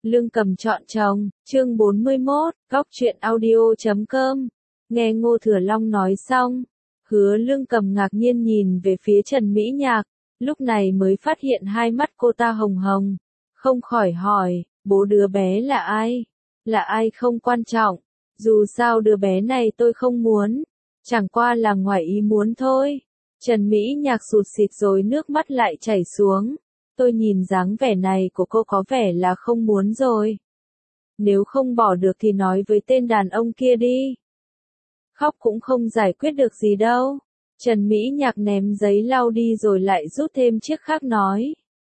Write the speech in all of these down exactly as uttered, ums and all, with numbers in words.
Lương Cầm chọn chồng, chương bốn mươi mốt, góc truyện audio chấm com. Nghe Ngô Thừa Long nói xong, Hứa Lương Cầm ngạc nhiên nhìn về phía Trần Mỹ Nhạc, lúc này mới phát hiện hai mắt cô ta hồng hồng, không khỏi hỏi, bố đứa bé là ai? Là ai không quan trọng, dù sao đứa bé này tôi không muốn, chẳng qua là ngoài ý muốn thôi. Trần Mỹ Nhạc sụt sịt rồi nước mắt lại chảy xuống. Tôi nhìn dáng vẻ này của cô có vẻ là không muốn rồi. Nếu không bỏ được thì nói với tên đàn ông kia đi. Khóc cũng không giải quyết được gì đâu. Trần Mỹ Nhạc ném giấy lau đi rồi lại rút thêm chiếc khác nói.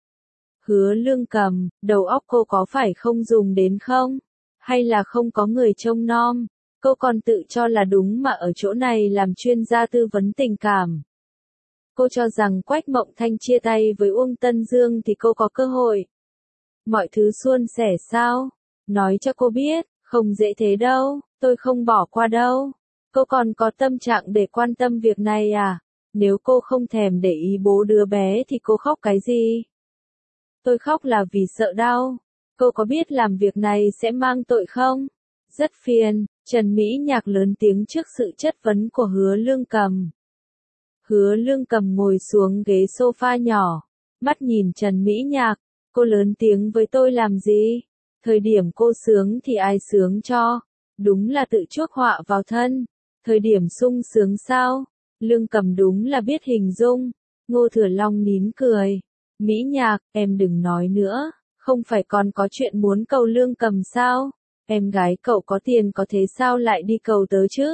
Hứa Lương Cầm, đầu óc cô có phải không dùng đến không? Hay là không có người trông nom? Cô còn tự cho là đúng mà ở chỗ này làm chuyên gia tư vấn tình cảm. Cô cho rằng Quách Mộng Thanh chia tay với Uông Tân Dương thì cô có cơ hội. Mọi thứ suôn sẻ sao? Nói cho cô biết, không dễ thế đâu, tôi không bỏ qua đâu. Cô còn có tâm trạng để quan tâm việc này à? Nếu cô không thèm để ý bố đứa bé thì cô khóc cái gì? Tôi khóc là vì sợ đau. Cô có biết làm việc này sẽ mang tội không? Rất phiền, Trần Mỹ Nhạc lớn tiếng trước sự chất vấn của Hứa Lương Cầm. Hứa Lương Cầm ngồi xuống ghế sofa nhỏ, mắt nhìn Trần Mỹ Nhạc, cô lớn tiếng với tôi làm gì? Thời điểm cô sướng thì ai sướng cho? Đúng là tự chuốc họa vào thân. Thời điểm sung sướng sao? Lương Cầm đúng là biết hình dung. Ngô Thừa Long nín cười. Mỹ Nhạc, em đừng nói nữa, không phải còn có chuyện muốn cầu Lương Cầm sao? Em gái cậu có tiền có thế sao lại đi cầu tớ chứ?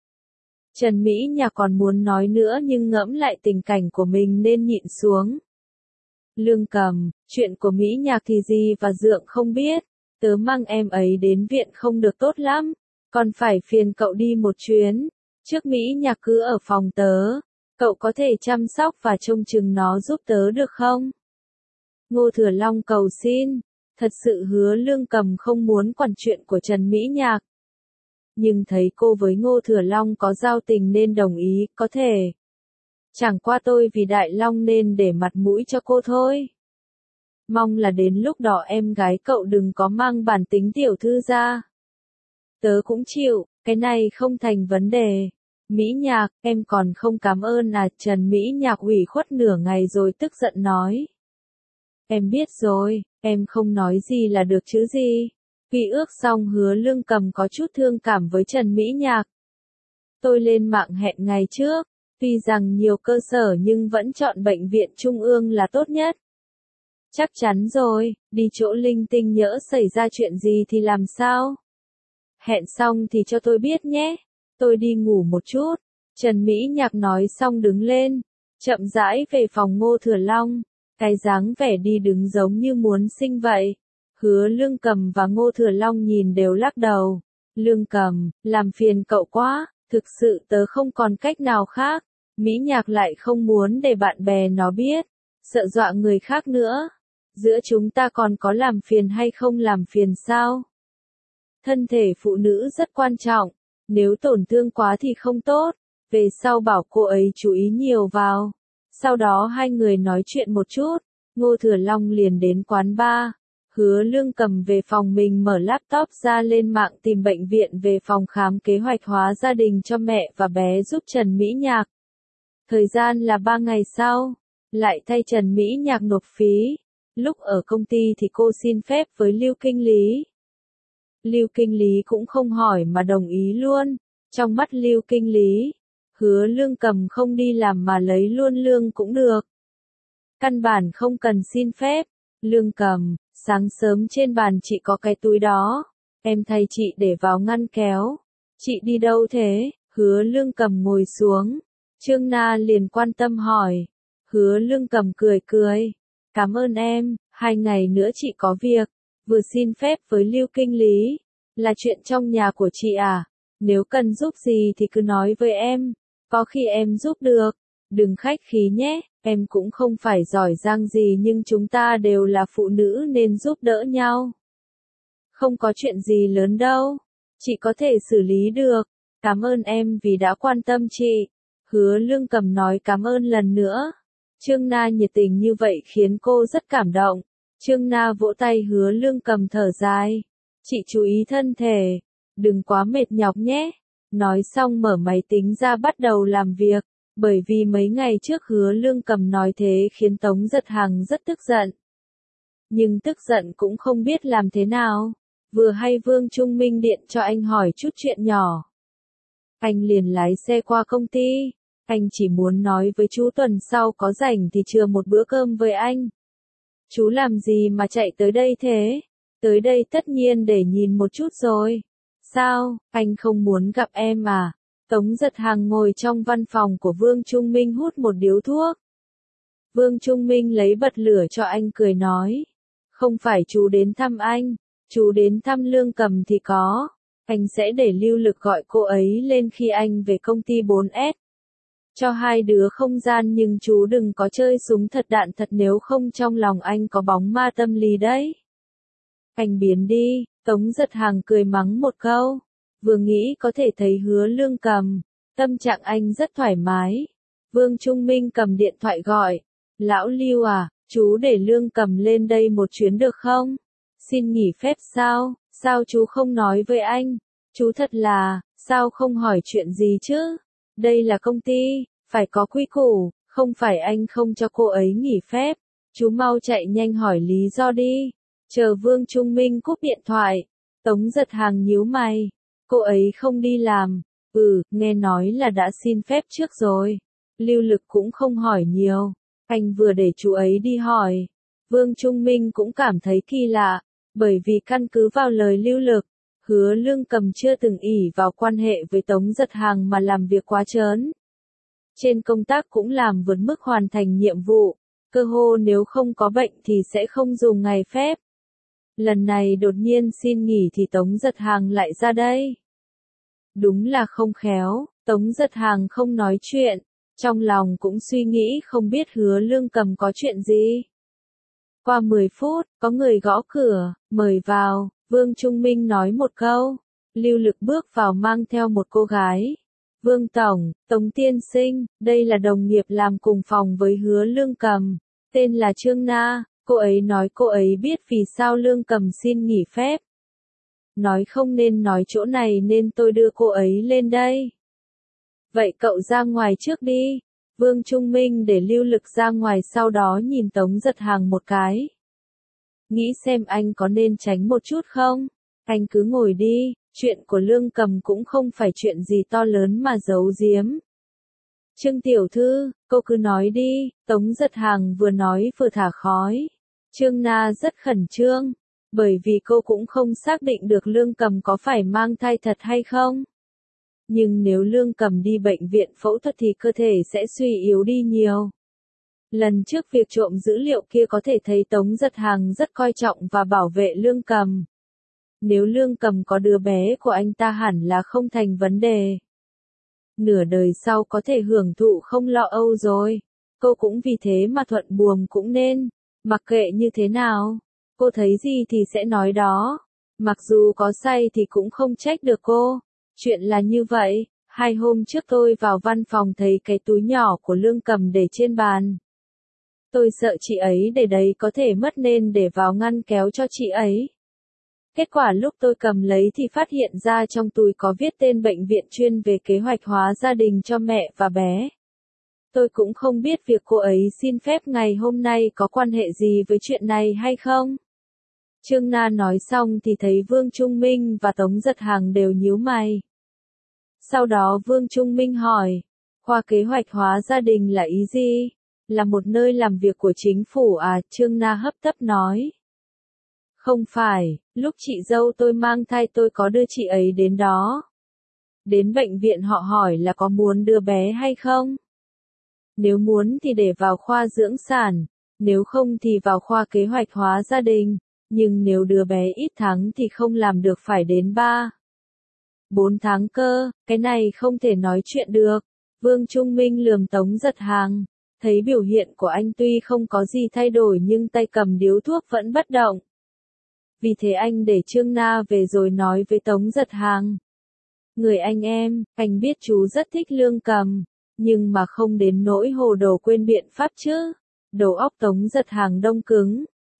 Trần Mỹ Nhạc còn muốn nói nữa nhưng ngẫm lại tình cảnh của mình nên nhịn xuống. Lương Cầm, chuyện của Mỹ Nhạc thì gì và Dượng không biết, tớ mang em ấy đến viện không được tốt lắm, còn phải phiền cậu đi một chuyến, trước Mỹ Nhạc cứ ở phòng tớ, cậu có thể chăm sóc và trông chừng nó giúp tớ được không? Ngô Thừa Long cầu xin, thật sự Hứa Lương Cầm không muốn quản chuyện của Trần Mỹ Nhạc. Nhưng thấy cô với Ngô Thừa Long có giao tình nên đồng ý, có thể. Chẳng qua tôi vì Đại Long nên để mặt mũi cho cô thôi. Mong là đến lúc đó em gái cậu đừng có mang bản tính tiểu thư ra. Tớ cũng chịu, cái này không thành vấn đề. Mỹ Nhạc, em còn không cảm ơn à? Trần Mỹ Nhạc ủy khuất nửa ngày rồi tức giận nói. Em biết rồi, em không nói gì là được chứ gì. Khi ước xong Hứa Lương Cầm có chút thương cảm với Trần Mỹ Nhạc. Tôi lên mạng hẹn ngày trước, tuy rằng nhiều cơ sở nhưng vẫn chọn bệnh viện trung ương là tốt nhất. Chắc chắn rồi, đi chỗ linh tinh nhỡ xảy ra chuyện gì thì làm sao? Hẹn xong thì cho tôi biết nhé, tôi đi ngủ một chút. Trần Mỹ Nhạc nói xong đứng lên, chậm rãi về phòng Ngô Thừa Long, cái dáng vẻ đi đứng giống như muốn sinh vậy. Hứa Lương Cầm và Ngô Thừa Long nhìn đều lắc đầu. Lương Cầm, làm phiền cậu quá, thực sự tớ không còn cách nào khác. Mỹ Nhạc lại không muốn để bạn bè nó biết, sợ dọa người khác nữa. Giữa chúng ta còn có làm phiền hay không làm phiền sao? Thân thể phụ nữ rất quan trọng, nếu tổn thương quá thì không tốt. Về sau bảo cô ấy chú ý nhiều vào. Sau đó hai người nói chuyện một chút, Ngô Thừa Long liền đến quán bar. Hứa Lương Cầm về phòng mình mở laptop ra lên mạng tìm bệnh viện về phòng khám kế hoạch hóa gia đình cho mẹ và bé giúp Trần Mỹ Nhạc. Thời gian là ba ngày sau, lại thay Trần Mỹ Nhạc nộp phí. Lúc ở công ty thì cô xin phép với Lưu Kinh Lý. Lưu Kinh Lý cũng không hỏi mà đồng ý luôn. Trong mắt Lưu Kinh Lý, Hứa Lương Cầm không đi làm mà lấy luôn lương cũng được. Căn bản không cần xin phép. Lương Cầm, sáng sớm trên bàn chị có cái túi đó, em thay chị để vào ngăn kéo. Chị đi đâu thế? Hứa Lương Cầm ngồi xuống. Trương Na liền quan tâm hỏi. Hứa Lương Cầm cười cười. Cảm ơn em, hai ngày nữa chị có việc, vừa xin phép với Lưu Kinh Lý. Là chuyện trong nhà của chị à? Nếu cần giúp gì thì cứ nói với em, có khi em giúp được. Đừng khách khí nhé, em cũng không phải giỏi giang gì nhưng chúng ta đều là phụ nữ nên giúp đỡ nhau. Không có chuyện gì lớn đâu, chị có thể xử lý được. Cảm ơn em vì đã quan tâm chị. Hứa Lương Cầm nói cảm ơn lần nữa. Trương Na nhiệt tình như vậy khiến cô rất cảm động. Trương Na vỗ tay Hứa Lương Cầm thở dài. Chị chú ý thân thể, đừng quá mệt nhọc nhé. Nói xong mở máy tính ra bắt đầu làm việc. Bởi vì mấy ngày trước Hứa Lương Cầm nói thế khiến Tống Giật Hằng rất tức giận. Nhưng tức giận cũng không biết làm thế nào. Vừa hay Vương Trung Minh điện cho anh hỏi chút chuyện nhỏ. Anh liền lái xe qua công ty. Anh chỉ muốn nói với chú tuần sau có rảnh thì chừa một bữa cơm với anh. Chú làm gì mà chạy tới đây thế? Tới đây tất nhiên để nhìn một chút rồi. Sao, anh không muốn gặp em à? Tống Giật Hằng ngồi trong văn phòng của Vương Trung Minh hút một điếu thuốc. Vương Trung Minh lấy bật lửa cho anh cười nói. Không phải chú đến thăm anh, chú đến thăm Lương Cầm thì có. Anh sẽ để Lưu Lực gọi cô ấy lên khi anh về công ty bốn S. Cho hai đứa không gian nhưng chú đừng có chơi súng thật đạn thật nếu không trong lòng anh có bóng ma tâm lý đấy. Anh biến đi, Tống Giật Hằng cười mắng một câu. Vừa nghĩ có thể thấy Hứa Lương Cầm, tâm trạng anh rất thoải mái. Vương Trung Minh cầm điện thoại gọi. Lão Lưu à, chú để Lương Cầm lên đây một chuyến được không? Xin nghỉ phép sao? Sao chú không nói với anh? Chú thật là, sao không hỏi chuyện gì chứ? Đây là công ty, phải có quy củ, không phải anh không cho cô ấy nghỉ phép. Chú mau chạy nhanh hỏi lý do đi. Chờ Vương Trung Minh cúp điện thoại. Tống Giật Hằng nhíu mày. Cô ấy không đi làm. Ừ, nghe nói là đã xin phép trước rồi. Lưu Lực cũng không hỏi nhiều. Anh vừa để chú ấy đi hỏi. Vương Trung Minh cũng cảm thấy kỳ lạ. Bởi vì căn cứ vào lời Lưu Lực, Hứa Lương Cầm chưa từng ỷ vào quan hệ với Tống Giật Hằng mà làm việc quá trớn. Trên công tác cũng làm vượt mức hoàn thành nhiệm vụ. Cơ hồ nếu không có bệnh thì sẽ không dùng ngày phép. Lần này đột nhiên xin nghỉ thì Tống Giật Hằng lại ra đây. Đúng là không khéo, Tống Giật Hằng không nói chuyện. Trong lòng cũng suy nghĩ không biết Hứa Lương Cầm có chuyện gì. Qua mười phút, có người gõ cửa, mời vào, Vương Trung Minh nói một câu. Lưu Lực bước vào mang theo một cô gái. Vương Tổng, Tống Tiên Sinh, đây là đồng nghiệp làm cùng phòng với Hứa Lương Cầm. Tên là Trương Na, cô ấy nói cô ấy biết vì sao Lương Cầm xin nghỉ phép. Nói không nên nói chỗ này nên tôi đưa cô ấy lên đây. Vậy cậu ra ngoài trước đi. Vương Trung Minh để Lưu Lực ra ngoài sau đó nhìn Tống Giật Hằng một cái. Nghĩ xem anh có nên tránh một chút không? Anh cứ ngồi đi, chuyện của Lương Cầm cũng không phải chuyện gì to lớn mà giấu giếm. Trương tiểu thư, cô cứ nói đi, Tống Giật Hằng vừa nói vừa thả khói. Trương Na rất khẩn trương, bởi vì cô cũng không xác định được Lương Cầm có phải mang thai thật hay không. Nhưng nếu Lương Cầm đi bệnh viện phẫu thuật thì cơ thể sẽ suy yếu đi nhiều. Lần trước việc trộm dữ liệu kia có thể thấy Tống Giật Hằng rất coi trọng và bảo vệ Lương Cầm. Nếu Lương Cầm có đứa bé của anh ta hẳn là không thành vấn đề. Nửa đời sau có thể hưởng thụ không lo âu rồi. Cô cũng vì thế mà thuận buồm cũng nên. Mặc kệ như thế nào, cô thấy gì thì sẽ nói đó. Mặc dù có sai thì cũng không trách được cô. Chuyện là như vậy, hai hôm trước tôi vào văn phòng thấy cái túi nhỏ của Lương Cầm để trên bàn. Tôi sợ chị ấy để đấy có thể mất nên để vào ngăn kéo cho chị ấy. Kết quả lúc tôi cầm lấy thì phát hiện ra trong túi có viết tên bệnh viện chuyên về kế hoạch hóa gia đình cho mẹ và bé. Tôi cũng không biết việc cô ấy xin phép ngày hôm nay có quan hệ gì với chuyện này hay không. Trương Na nói xong thì thấy Vương Trung Minh và Tống Giật Hằng đều nhíu mày. Sau đó Vương Trung Minh hỏi, khoa kế hoạch hóa gia đình là ý gì? Là một nơi làm việc của chính phủ à? Trương Na hấp tấp nói. Không phải, lúc chị dâu tôi mang thai tôi có đưa chị ấy đến đó. Đến bệnh viện họ hỏi là có muốn đưa bé hay không? Nếu muốn thì để vào khoa dưỡng sản, nếu không thì vào khoa kế hoạch hóa gia đình, nhưng nếu đứa bé ít tháng thì không làm được phải đến ba. bốn tháng cơ, cái này không thể nói chuyện được. Vương Trung Minh lườm Tống Giật Hằng, thấy biểu hiện của anh tuy không có gì thay đổi nhưng tay cầm điếu thuốc vẫn bất động. Vì thế anh để Trương Na về rồi nói với Tống Giật Hằng. Người anh em, anh biết chú rất thích Lương Cầm, nhưng mà không đến nỗi hồ đồ quên biện pháp chứ. Đầu óc Tống Giật Hằng đông cứng,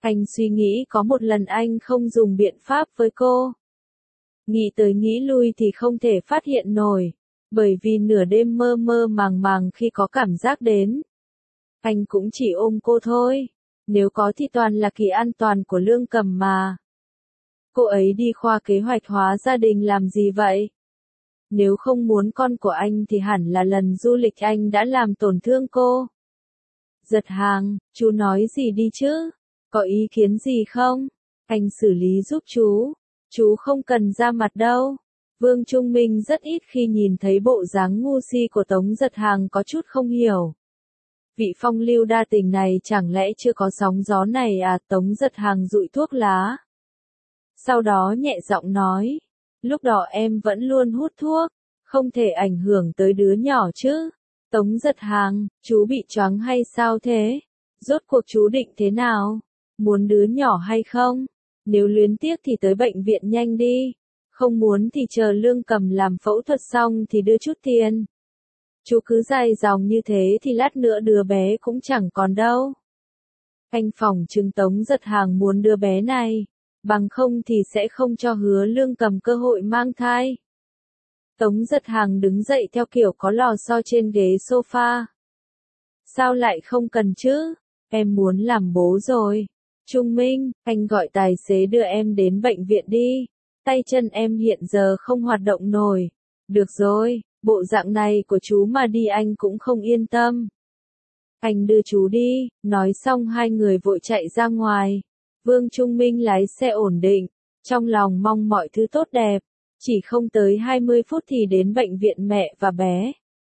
Anh suy nghĩ có một lần anh không dùng biện pháp với cô. Nghĩ tới nghĩ lui thì không thể phát hiện nổi, bởi vì nửa đêm mơ mơ màng màng khi có cảm giác đến. Anh cũng chỉ ôm cô thôi, nếu có thì toàn là kỳ an toàn của Lương Cầm mà. Cô ấy đi khoa kế hoạch hóa gia đình làm gì vậy? Nếu không muốn con của anh thì hẳn là lần du lịch anh đã làm tổn thương cô. Giật Hàng, chú nói gì đi chứ? Có ý kiến gì không? Anh xử lý giúp chú. Chú không cần ra mặt đâu. Vương Trung Minh rất ít khi nhìn thấy bộ dáng ngu si của Tống Giật Hàng có chút không hiểu. Vị phong lưu đa tình này chẳng lẽ chưa có sóng gió này à? Tống Giật Hàng dụi thuốc lá. Sau đó nhẹ giọng nói. Lúc đó em vẫn luôn hút thuốc. Không thể ảnh hưởng tới đứa nhỏ chứ. Tống Giật Hàng, chú bị choáng hay sao thế? Rốt cuộc chú định thế nào? Muốn đứa nhỏ hay không? Nếu luyến tiếc thì tới bệnh viện nhanh đi. Không muốn thì chờ Lương Cầm làm phẫu thuật xong thì đưa chút tiền. Chú cứ dài dòng như thế thì lát nữa đứa bé cũng chẳng còn đâu. Anh phỏng chừng Tống Giật Hàng muốn đứa bé này. Bằng không thì sẽ không cho Hứa Lương Cầm cơ hội mang thai. Tống Giật Hàng đứng dậy theo kiểu có lò xo trên ghế sofa. Sao lại không cần chứ? Em muốn làm bố rồi. Trung Minh, anh gọi tài xế đưa em đến bệnh viện đi. Tay chân em hiện giờ không hoạt động nổi. Được rồi, bộ dạng này của chú mà đi anh cũng không yên tâm. Anh đưa chú đi, nói xong hai người vội chạy ra ngoài. Vương Trung Minh lái xe ổn định, trong lòng mong mọi thứ tốt đẹp. Chỉ không tới hai mươi phút thì đến bệnh viện mẹ và bé.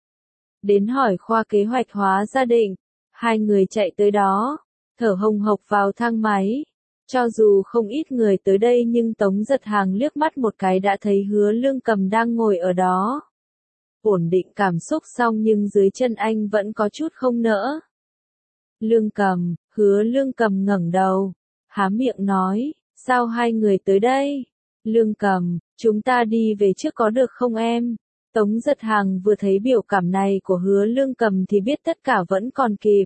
Đến hỏi khoa kế hoạch hóa gia đình, hai người chạy tới đó, thở hồng hộc vào thang máy. Cho dù không ít người tới đây nhưng Tống Giật Hàng liếc mắt một cái đã thấy Hứa Lương Cầm đang ngồi ở đó. Ổn định cảm xúc xong nhưng dưới chân anh vẫn có chút không nỡ. Lương Cầm, Hứa Lương Cầm ngẩng đầu, há miệng nói, sao hai người tới đây? Lương Cầm, chúng ta đi về trước có được không em? Tống Giật Hàng vừa thấy biểu cảm này của Hứa Lương Cầm thì biết tất cả vẫn còn kịp.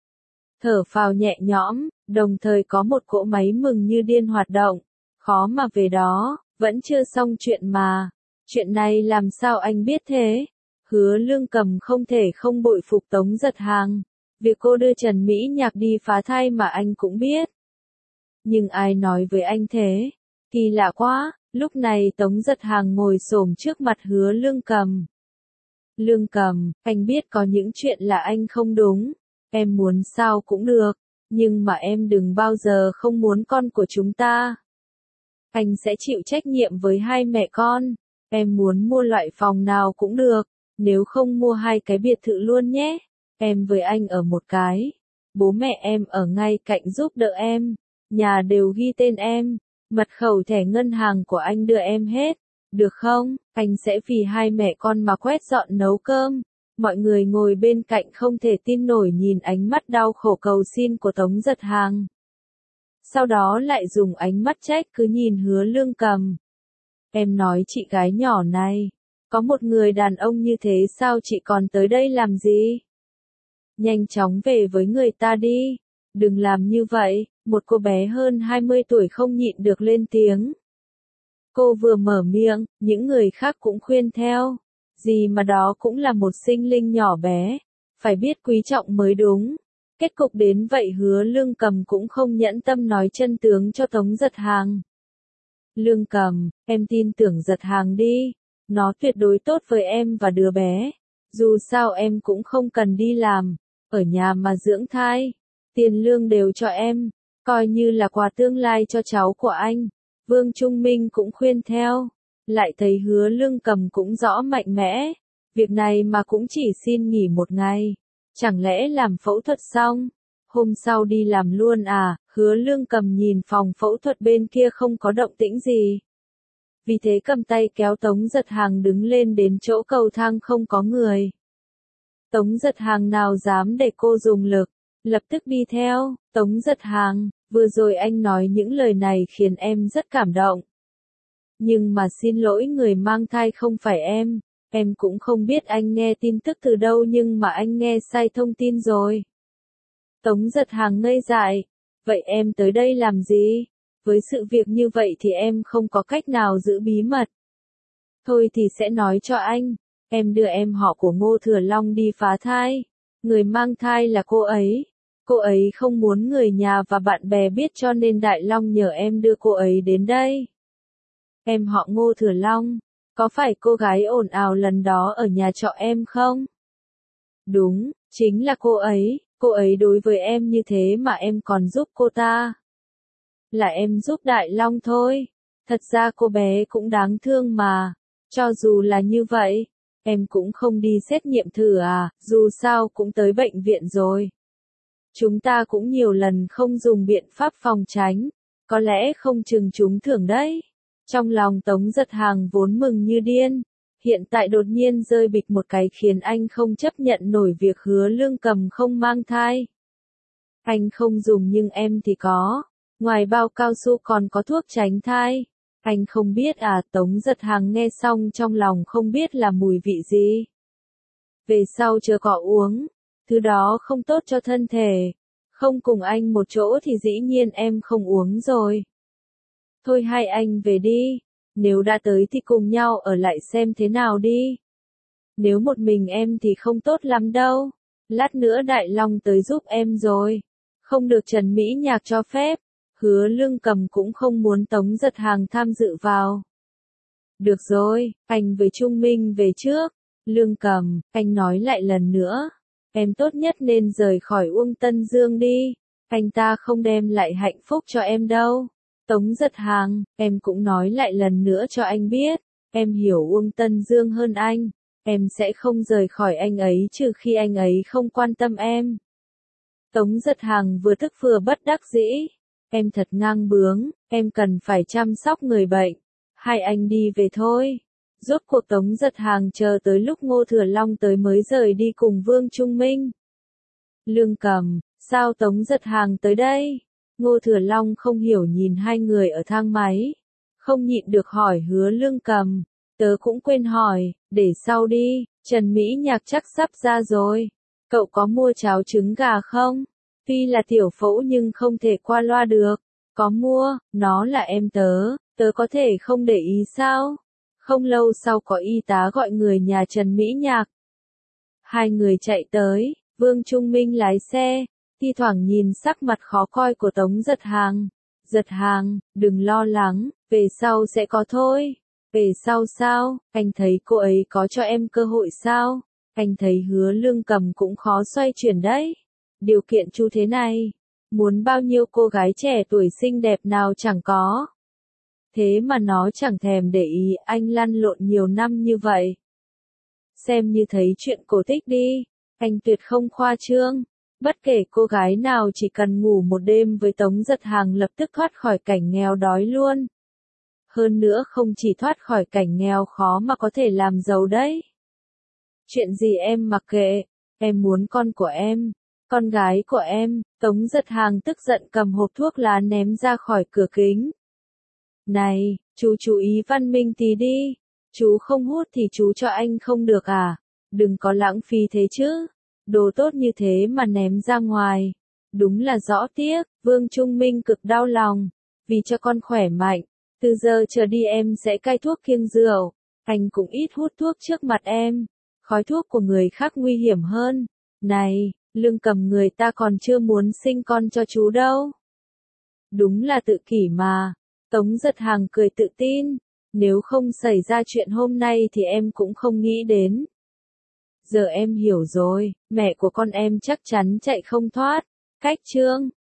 Thở phào nhẹ nhõm, đồng thời có một cỗ máy mừng như điên hoạt động. Khó mà về đó, vẫn chưa xong chuyện mà. Chuyện này làm sao anh biết thế? Hứa Lương Cầm không thể không bội phục Tống Giật Hàng. Việc cô đưa Trần Mỹ Nhạc đi phá thai mà anh cũng biết. Nhưng ai nói với anh thế? Kỳ lạ quá, lúc này Tống Giật Hàng ngồi xổm trước mặt Hứa Lương Cầm. Lương Cầm, anh biết có những chuyện là anh không đúng. Em muốn sao cũng được, nhưng mà em đừng bao giờ không muốn con của chúng ta. Anh sẽ chịu trách nhiệm với hai mẹ con. Em muốn mua loại phòng nào cũng được, nếu không mua hai cái biệt thự luôn nhé. Em với anh ở một cái. Bố mẹ em ở ngay cạnh giúp đỡ em. Nhà đều ghi tên em. Mật khẩu thẻ ngân hàng của anh đưa em hết. Được không? Anh sẽ vì hai mẹ con mà quét dọn nấu cơm. Mọi người ngồi bên cạnh không thể tin nổi nhìn ánh mắt đau khổ cầu xin của Tống Giật Hàng. Sau đó lại dùng ánh mắt trách cứ nhìn Hứa Lương Cầm. Em nói chị gái nhỏ này, có một người đàn ông như thế sao chị còn tới đây làm gì? Nhanh chóng về với người ta đi, đừng làm như vậy. Một cô bé hơn hai mươi tuổi không nhịn được lên tiếng. Cô vừa mở miệng, những người khác cũng khuyên theo. Gì mà đó cũng là một sinh linh nhỏ bé, phải biết quý trọng mới đúng. Kết cục đến vậy Hứa Lương Cầm cũng không nhẫn tâm nói chân tướng cho Tống Giật Hàng. Lương Cầm, em tin tưởng Giật Hàng đi, nó tuyệt đối tốt với em và đứa bé. Dù sao em cũng không cần đi làm, ở nhà mà dưỡng thai. Tiền lương đều cho em, coi như là quà tương lai cho cháu của anh. Vương Trung Minh cũng khuyên theo. Lại thấy Hứa Lương Cầm cũng rõ mạnh mẽ. Việc này mà cũng chỉ xin nghỉ một ngày. Chẳng lẽ làm phẫu thuật xong? Hôm sau đi làm luôn à? Hứa Lương Cầm nhìn phòng phẫu thuật bên kia không có động tĩnh gì. Vì thế cầm tay kéo Tống Giật Hàng đứng lên đến chỗ cầu thang không có người. Tống Giật Hàng nào dám để cô dùng lực. Lập tức đi theo. Tống Giật Hàng, vừa rồi anh nói những lời này khiến em rất cảm động. Nhưng mà xin lỗi, người mang thai không phải em. Em cũng không biết anh nghe tin tức từ đâu nhưng mà anh nghe sai thông tin rồi. Tống Giật Hàng ngây dại. Vậy em tới đây làm gì? Với sự việc như vậy thì em không có cách nào giữ bí mật. Thôi thì sẽ nói cho anh, em đưa em họ của Ngô Thừa Long đi phá thai. Người mang thai là cô ấy. Cô ấy không muốn người nhà và bạn bè biết cho nên Đại Long nhờ em đưa cô ấy đến đây. Em họ Ngô Thừa Long, có phải cô gái ồn ào lần đó ở nhà trọ em không? Đúng, chính là cô ấy, cô ấy đối với em như thế mà em còn giúp cô ta. Là em giúp Đại Long thôi, thật ra cô bé cũng đáng thương mà, cho dù là như vậy, em cũng không đi xét nghiệm thử à, dù sao cũng tới bệnh viện rồi. Chúng ta cũng nhiều lần không dùng biện pháp phòng tránh, có lẽ không chừng chúng thưởng đấy. Trong lòng Tống Giật Hàng vốn mừng như điên, hiện tại đột nhiên rơi bịch một cái khiến anh không chấp nhận nổi việc Hứa Lương Cầm không mang thai. Anh không dùng nhưng em thì có, ngoài bao cao su còn có thuốc tránh thai. Anh không biết à, Tống Giật Hàng nghe xong trong lòng không biết là mùi vị gì. Về sau chưa có uống, thứ đó không tốt cho thân thể. Không cùng anh một chỗ thì dĩ nhiên em không uống rồi. Thôi hai anh về đi, nếu đã tới thì cùng nhau ở lại xem thế nào đi. Nếu một mình em thì không tốt lắm đâu, lát nữa Đại Long tới giúp em rồi. Không được Trần Mỹ Nhạc cho phép, Hứa Lương Cầm cũng không muốn Tống Giật Hàng tham dự vào. Được rồi, anh với Trung Minh về trước. Lương Cầm, anh nói lại lần nữa, em tốt nhất nên rời khỏi Uông Tân Dương đi, anh ta không đem lại hạnh phúc cho em đâu. Tống Giật Hàng, em cũng nói lại lần nữa cho anh biết, em hiểu Uông Tân Dương hơn anh, em sẽ không rời khỏi anh ấy trừ khi anh ấy không quan tâm em. Tống Giật Hàng vừa tức vừa bất đắc dĩ, em thật ngang bướng, em cần phải chăm sóc người bệnh, hai anh đi về thôi. Rốt cuộc Tống Giật Hàng chờ tới lúc Ngô Thừa Long tới mới rời đi cùng Vương Trung Minh. Lương Cầm, sao Tống Giật Hàng tới đây? Ngô Thừa Long không hiểu nhìn hai người ở thang máy, không nhịn được hỏi Hứa Lương Cầm, tớ cũng quên hỏi, để sau đi, Trần Mỹ Nhạc chắc sắp ra rồi, cậu có mua cháo trứng gà không? Tuy là tiểu phẫu nhưng không thể qua loa được, có mua, nó là em tớ, tớ có thể không để ý sao? Không lâu sau có y tá gọi người nhà Trần Mỹ Nhạc. Hai người chạy tới, Vương Trung Minh lái xe, thi thoảng nhìn sắc mặt khó coi của Tống Giật Hàng. Giật Hàng, đừng lo lắng, về sau sẽ có thôi. Về sau sao, anh thấy cô ấy có cho em cơ hội sao? Anh thấy Hứa Lương Cầm cũng khó xoay chuyển đấy. Điều kiện chu thế này, muốn bao nhiêu cô gái trẻ tuổi xinh đẹp nào chẳng có. Thế mà nó chẳng thèm để ý anh lăn lộn nhiều năm như vậy. Xem như thấy chuyện cổ tích đi, anh tuyệt không khoa trương. Bất kể cô gái nào chỉ cần ngủ một đêm với Tống Giật Hàng lập tức thoát khỏi cảnh nghèo đói luôn. Hơn nữa không chỉ thoát khỏi cảnh nghèo khó mà có thể làm giàu đấy. Chuyện gì em mặc kệ, em muốn con của em, con gái của em. Tống Giật Hàng tức giận cầm hộp thuốc lá ném ra khỏi cửa kính. Này, chú chú ý văn minh tí đi, chú không hút thì chú cho anh không được à, đừng có lãng phí thế chứ, đồ tốt như thế mà ném ra ngoài, đúng là rõ tiếc. Vương Trung Minh cực đau lòng, vì cho con khỏe mạnh, từ giờ trở đi em sẽ cai thuốc kiêng rượu, anh cũng ít hút thuốc trước mặt em, khói thuốc của người khác nguy hiểm hơn. Này, Lương Cầm người ta còn chưa muốn sinh con cho chú đâu. Đúng là tự kỷ mà. Tống Giật Hàng cười tự tin, nếu không xảy ra chuyện hôm nay thì em cũng không nghĩ đến. Giờ em hiểu rồi, mẹ của con em chắc chắn chạy không thoát. Cách chương